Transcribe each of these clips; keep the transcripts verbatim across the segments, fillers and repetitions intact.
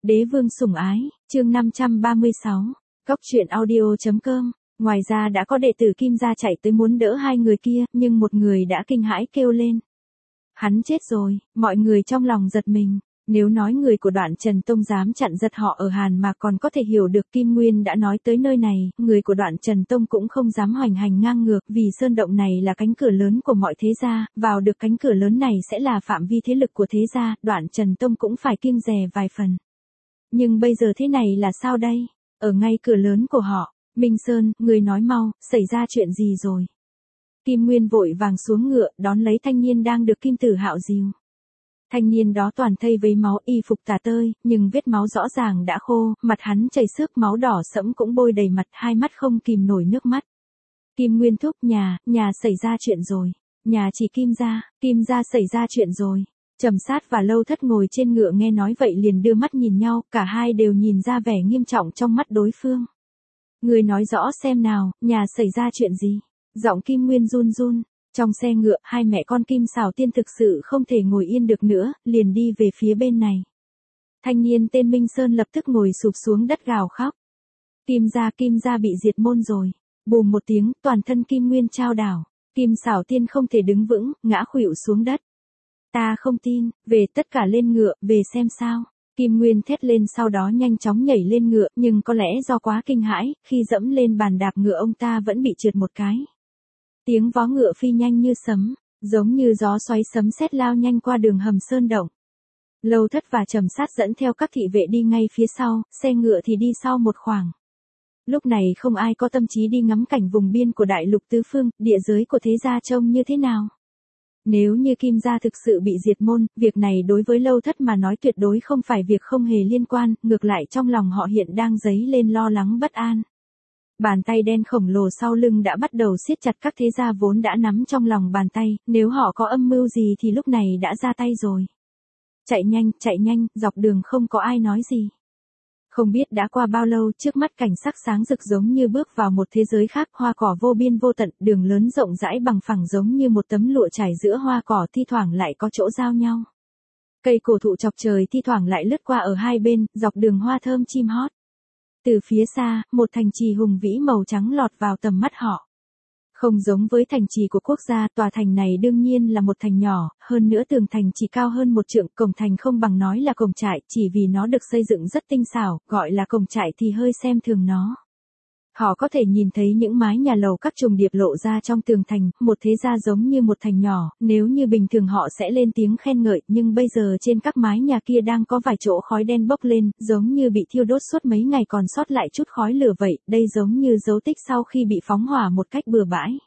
Đế vương sủng ái, chương năm trăm ba mươi sáu, Cóc truyện audio.com. Ngoài ra đã có đệ tử Kim gia chạy tới muốn đỡ hai người kia, nhưng một người đã kinh hãi kêu lên. Hắn chết rồi, mọi người trong lòng giật mình. Nếu nói người của Đoạn Trần Tông dám chặn giật họ ở Hàn mà còn có thể hiểu được Kim Nguyên đã nói tới nơi này, người của Đoạn Trần Tông cũng không dám hoành hành ngang ngược, vì sơn động này là cánh cửa lớn của mọi thế gia, vào được cánh cửa lớn này sẽ là phạm vi thế lực của thế gia, Đoạn Trần Tông cũng phải kiêng dè vài phần. Nhưng bây giờ thế này là sao đây? Ở ngay cửa lớn của họ, Minh Sơn, người nói mau, xảy ra chuyện gì rồi? Kim Nguyên vội vàng xuống ngựa, đón lấy thanh niên đang được Kim Tử Hạo dìu. Thanh niên đó toàn thây với máu, y phục tả tơi, nhưng vết máu rõ ràng đã khô, mặt hắn chảy xước máu đỏ sẫm cũng bôi đầy mặt, hai mắt không kìm nổi nước mắt. Kim Nguyên thúc, nhà, nhà xảy ra chuyện rồi. Nhà chỉ Kim gia, Kim gia xảy ra chuyện rồi. Trầm Sát và Lâu Thất ngồi trên ngựa nghe nói vậy liền đưa mắt nhìn nhau, cả hai đều nhìn ra vẻ nghiêm trọng trong mắt đối phương. Người nói rõ xem nào, nhà xảy ra chuyện gì? Giọng Kim Nguyên run run. Trong xe ngựa, hai mẹ con Kim Sảo Tiên thực sự không thể ngồi yên được nữa, liền đi về phía bên này. Thanh niên tên Minh Sơn lập tức ngồi sụp xuống đất gào khóc. Kim gia, Kim gia bị diệt môn rồi. Bùm một tiếng, toàn thân Kim Nguyên trao đảo. Kim Sảo Tiên không thể đứng vững, ngã khuỵu xuống đất. Ta không tin, về tất cả lên ngựa, về xem sao. Kim Nguyên thét lên, sau đó nhanh chóng nhảy lên ngựa, nhưng có lẽ do quá kinh hãi, khi dẫm lên bàn đạp ngựa ông ta vẫn bị trượt một cái. Tiếng vó ngựa phi nhanh như sấm, giống như gió xoáy sấm sét lao nhanh qua đường hầm sơn động. Lâu Thất và Trầm Sát dẫn theo các thị vệ đi ngay phía sau, xe ngựa thì đi sau một khoảng. Lúc này không ai có tâm trí đi ngắm cảnh vùng biên của đại lục tứ phương, địa giới của thế gia trông như thế nào. Nếu như Kim gia thực sự bị diệt môn, việc này đối với Lâu Thất mà nói tuyệt đối không phải việc không hề liên quan, ngược lại trong lòng họ hiện đang dấy lên lo lắng bất an. Bàn tay đen khổng lồ sau lưng đã bắt đầu siết chặt các thế gia vốn đã nắm trong lòng bàn tay, nếu họ có âm mưu gì thì lúc này đã ra tay rồi. Chạy nhanh, chạy nhanh, dọc đường không có ai nói gì. Không biết đã qua bao lâu, trước mắt cảnh sắc sáng rực giống như bước vào một thế giới khác, hoa cỏ vô biên vô tận, đường lớn rộng rãi bằng phẳng giống như một tấm lụa trải giữa hoa cỏ, thi thoảng lại có chỗ giao nhau. Cây cổ thụ chọc trời thi thoảng lại lướt qua ở hai bên, dọc đường hoa thơm chim hót. Từ phía xa, một thành trì hùng vĩ màu trắng lọt vào tầm mắt họ. Không giống với thành trì của quốc gia, tòa thành này đương nhiên là một thành nhỏ, hơn nữa tường thành chỉ cao hơn một trượng, cổng thành không bằng nói là cổng trại, chỉ vì nó được xây dựng rất tinh xảo, gọi là cổng trại thì hơi xem thường nó. Họ có thể nhìn thấy những mái nhà lầu các trùng điệp lộ ra trong tường thành, một thế gia giống như một thành nhỏ, nếu như bình thường họ sẽ lên tiếng khen ngợi, nhưng bây giờ trên các mái nhà kia đang có vài chỗ khói đen bốc lên, giống như bị thiêu đốt suốt mấy ngày còn sót lại chút khói lửa vậy, đây giống như dấu tích sau khi bị phóng hỏa một cách bừa bãi.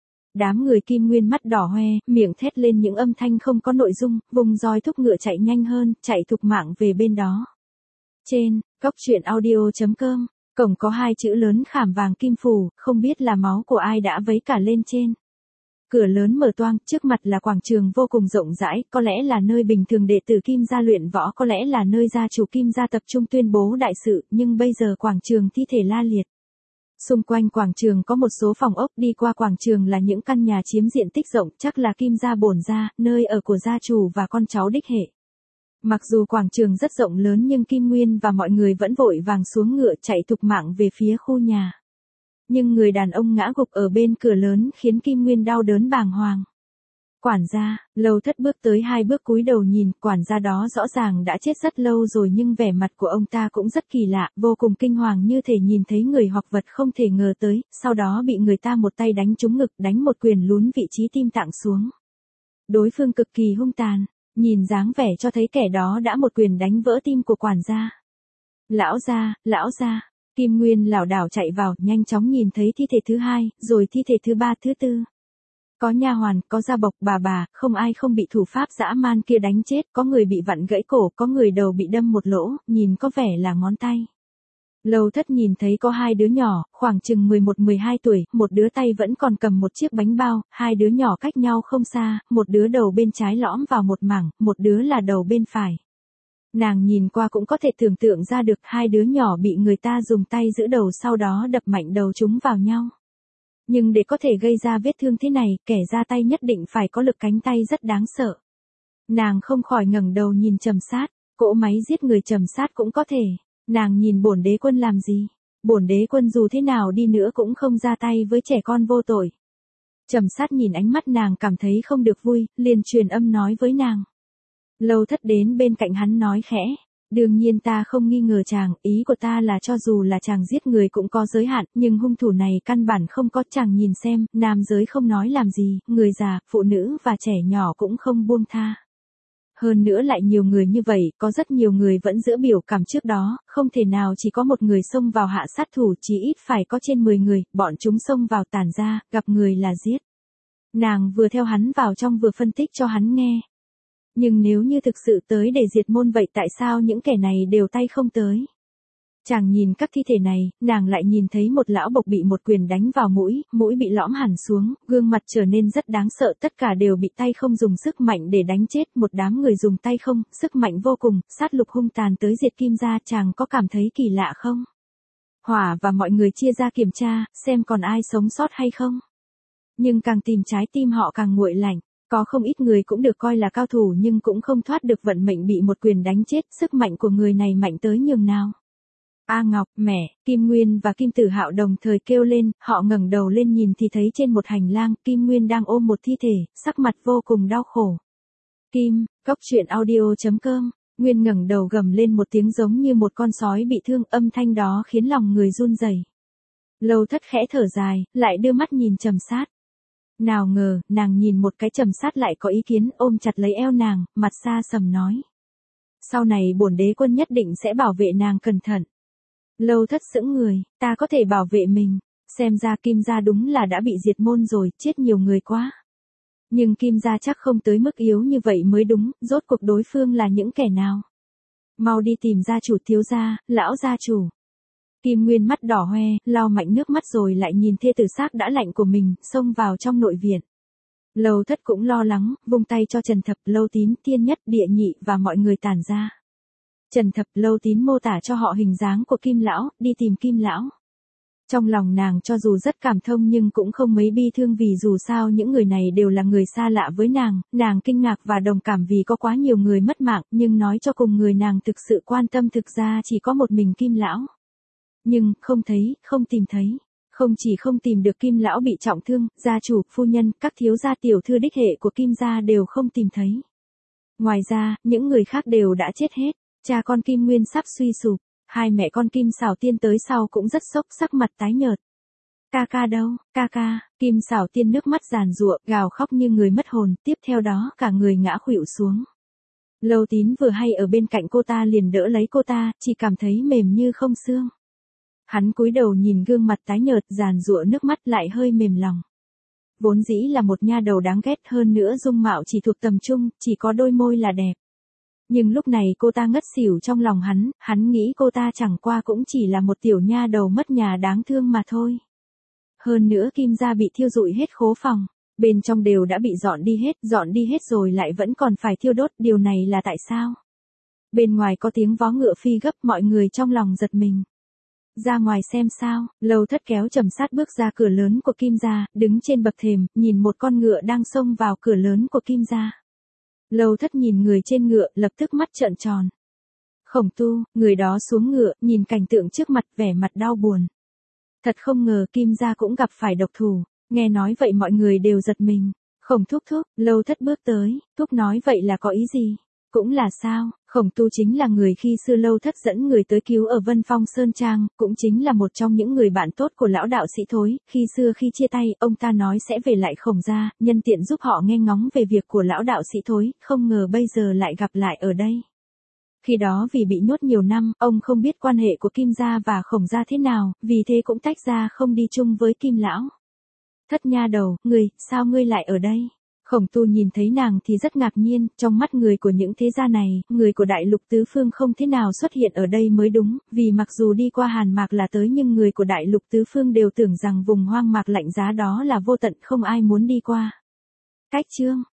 Đám người Kim Nguyên mắt đỏ hoe, miệng thét lên những âm thanh không có nội dung, vùng roi thúc ngựa chạy nhanh hơn, chạy thục mạng về bên đó. Trên, Cóc truyện audio.com. Cổng có hai chữ lớn khảm vàng kim phủ, không biết là máu của ai đã vấy cả lên trên. Cửa lớn mở toang, trước mặt là quảng trường vô cùng rộng rãi, có lẽ là nơi bình thường đệ tử Kim gia luyện võ, có lẽ là nơi gia chủ Kim gia tập trung tuyên bố đại sự, nhưng bây giờ quảng trường thi thể la liệt. Xung quanh quảng trường có một số phòng ốc, đi qua quảng trường là những căn nhà chiếm diện tích rộng, chắc là Kim gia bổn gia, nơi ở của gia chủ và con cháu đích hệ. Mặc dù quảng trường rất rộng lớn nhưng Kim Nguyên và mọi người vẫn vội vàng xuống ngựa chạy thục mạng về phía khu nhà. Nhưng người đàn ông ngã gục ở bên cửa lớn khiến Kim Nguyên đau đớn bàng hoàng. Quản gia, Lâu Thất bước tới hai bước cúi đầu nhìn, quản gia đó rõ ràng đã chết rất lâu rồi nhưng vẻ mặt của ông ta cũng rất kỳ lạ, vô cùng kinh hoàng như thể nhìn thấy người hoặc vật không thể ngờ tới, sau đó bị người ta một tay đánh trúng ngực, đánh một quyền lún vị trí tim tạng xuống. Đối phương cực kỳ hung tàn. Nhìn dáng vẻ cho thấy kẻ đó đã một quyền đánh vỡ tim của quản gia. Lão gia, lão gia, Kim Nguyên lảo đảo chạy vào, nhanh chóng nhìn thấy thi thể thứ hai, rồi thi thể thứ ba, thứ tư. Có nha hoàn, có gia bộc, bà bà, không ai không bị thủ pháp dã man kia đánh chết, có người bị vặn gãy cổ, có người đầu bị đâm một lỗ, nhìn có vẻ là ngón tay. Lâu Thất nhìn thấy có hai đứa nhỏ, khoảng chừng mười một mười hai tuổi, một đứa tay vẫn còn cầm một chiếc bánh bao, hai đứa nhỏ cách nhau không xa, một đứa đầu bên trái lõm vào một mảng, một đứa là đầu bên phải. Nàng nhìn qua cũng có thể tưởng tượng ra được hai đứa nhỏ bị người ta dùng tay giữ đầu sau đó đập mạnh đầu chúng vào nhau. Nhưng để có thể gây ra vết thương thế này, kẻ ra tay nhất định phải có lực cánh tay rất đáng sợ. Nàng không khỏi ngẩng đầu nhìn Trầm Sát. cỗ máy giết người Trầm Sát cũng có thể. Nàng nhìn bổn đế quân làm gì? Bổn đế quân dù thế nào đi nữa cũng không ra tay với trẻ con vô tội. Trầm Sát nhìn ánh mắt nàng cảm thấy không được vui, liền truyền âm nói với nàng. Lâu Thất đến bên cạnh hắn nói khẽ. Đương nhiên ta không nghi ngờ chàng, ý của ta là cho dù là chàng giết người cũng có giới hạn, nhưng hung thủ này căn bản không có. Chàng nhìn xem, nam giới không nói làm gì, người già, phụ nữ và trẻ nhỏ cũng không buông tha. Hơn nữa lại nhiều người như vậy, có rất nhiều người vẫn giữ biểu cảm trước đó, không thể nào chỉ có một người xông vào hạ sát thủ, chỉ ít phải có trên mười người, bọn chúng xông vào tàn ra, gặp người là giết. Nàng vừa theo hắn vào trong vừa phân tích cho hắn nghe. Nhưng nếu như thực sự tới để diệt môn vậy tại sao những kẻ này đều tay không tới? Chàng nhìn các thi thể này, nàng lại nhìn thấy một lão bộc bị một quyền đánh vào mũi, mũi bị lõm hẳn xuống, gương mặt trở nên rất đáng sợ, tất cả đều bị tay không dùng sức mạnh để đánh chết, một đám người dùng tay không, sức mạnh vô cùng, sát lục hung tàn tới diệt Kim gia, chàng có cảm thấy kỳ lạ không? Hỏa và mọi người chia ra kiểm tra, xem còn ai sống sót hay không. Nhưng càng tìm trái tim họ càng nguội lạnh. Có không ít người cũng được coi là cao thủ nhưng cũng không thoát được vận mệnh bị một quyền đánh chết, sức mạnh của người này mạnh tới nhường nào. A Ngọc, mẹ, Kim Nguyên và Kim Tử Hạo đồng thời kêu lên, họ ngẩng đầu lên nhìn thì thấy trên một hành lang, Kim Nguyên đang ôm một thi thể, sắc mặt vô cùng đau khổ. Kim, Cốc Truyện Audio chấm com, Nguyên ngẩng đầu gầm lên một tiếng giống như một con sói bị thương, âm thanh đó khiến lòng người run rẩy. Lâu Thất khẽ thở dài, lại đưa mắt nhìn Trầm Sát. Nào ngờ, nàng nhìn một cái Trầm Sát lại có ý kiến, ôm chặt lấy eo nàng, mặt xa sầm nói. Sau này bổn đế quân nhất định sẽ bảo vệ nàng cẩn thận. Lâu Thất sững người, ta có thể bảo vệ mình, xem ra Kim gia đúng là đã bị diệt môn rồi, chết nhiều người quá. Nhưng Kim gia chắc không tới mức yếu như vậy mới đúng, rốt cuộc đối phương là những kẻ nào. Mau đi tìm gia chủ thiếu gia, lão gia chủ. Kim Nguyên mắt đỏ hoe, lau mạnh nước mắt rồi lại nhìn thê tử xác đã lạnh của mình, xông vào trong nội viện. Lâu Thất cũng lo lắng, vung tay cho Trần Thập, Lâu Tín, Thiên Nhất, Địa Nhị và mọi người tản ra. Trần Thập, Lâu Tín mô tả cho họ hình dáng của Kim lão, đi tìm Kim lão. Trong lòng nàng cho dù rất cảm thông nhưng cũng không mấy bi thương vì dù sao những người này đều là người xa lạ với nàng, nàng kinh ngạc và đồng cảm vì có quá nhiều người mất mạng, nhưng nói cho cùng người nàng thực sự quan tâm thực ra chỉ có một mình Kim lão. Nhưng, không thấy, không tìm thấy. Không chỉ không tìm được Kim lão bị trọng thương, gia chủ, phu nhân, các thiếu gia tiểu thư đích hệ của Kim gia đều không tìm thấy. Ngoài ra, những người khác đều đã chết hết. Cha con Kim Nguyên sắp suy sụp. Hai mẹ con Kim Xảo Tiên tới sau cũng rất sốc, sắc mặt tái nhợt. Ca ca đâu, ca ca, Kim Xảo Tiên nước mắt giàn giụa, gào khóc như người mất hồn, tiếp theo đó cả người ngã khuỵu xuống. Lâu Tín vừa hay ở bên cạnh cô ta liền đỡ lấy cô ta, chỉ cảm thấy mềm như không xương. Hắn cúi đầu nhìn gương mặt tái nhợt, giàn giụa nước mắt lại hơi mềm lòng. Vốn dĩ là một nha đầu đáng ghét, hơn nữa dung mạo chỉ thuộc tầm trung, chỉ có đôi môi là đẹp. Nhưng lúc này cô ta ngất xỉu trong lòng hắn, hắn nghĩ cô ta chẳng qua cũng chỉ là một tiểu nha đầu mất nhà đáng thương mà thôi. Hơn nữa Kim gia bị thiêu rụi hết khố phòng, bên trong đều đã bị dọn đi hết, dọn đi hết rồi lại vẫn còn phải thiêu đốt, điều này là tại sao? Bên ngoài có tiếng vó ngựa phi gấp, mọi người trong lòng giật mình. Ra ngoài xem sao, Lâu Thất kéo Trầm Sát bước ra cửa lớn của Kim gia, đứng trên bậc thềm, nhìn một con ngựa đang xông vào cửa lớn của Kim gia. Lâu Thất nhìn người trên ngựa, lập tức mắt trợn tròn. Khổng Tu, người đó xuống ngựa, nhìn cảnh tượng trước mặt, vẻ mặt đau buồn. Thật không ngờ Kim gia cũng gặp phải độc thủ, nghe nói vậy mọi người đều giật mình. Khổng Thúc Thúc, Lâu Thất bước tới, Thúc nói vậy là có ý gì? Cũng là sao, Khổng Tu chính là người khi xưa Lâu Thất dẫn người tới cứu ở Vân Phong Sơn Trang, cũng chính là một trong những người bạn tốt của lão đạo sĩ Thối, khi xưa khi chia tay, ông ta nói sẽ về lại Khổng gia, nhân tiện giúp họ nghe ngóng về việc của lão đạo sĩ Thối, không ngờ bây giờ lại gặp lại ở đây. Khi đó vì bị nhốt nhiều năm, ông không biết quan hệ của Kim gia và Khổng gia thế nào, vì thế cũng tách ra không đi chung với Kim lão. Thất nha đầu, người, sao ngươi lại ở đây? Khổng Tu nhìn thấy nàng thì rất ngạc nhiên, trong mắt người của những thế gia này, người của đại lục tứ phương không thế nào xuất hiện ở đây mới đúng, vì mặc dù đi qua Hàn Mạc là tới nhưng người của đại lục tứ phương đều tưởng rằng vùng hoang mạc lạnh giá đó là vô tận không ai muốn đi qua. Cách chương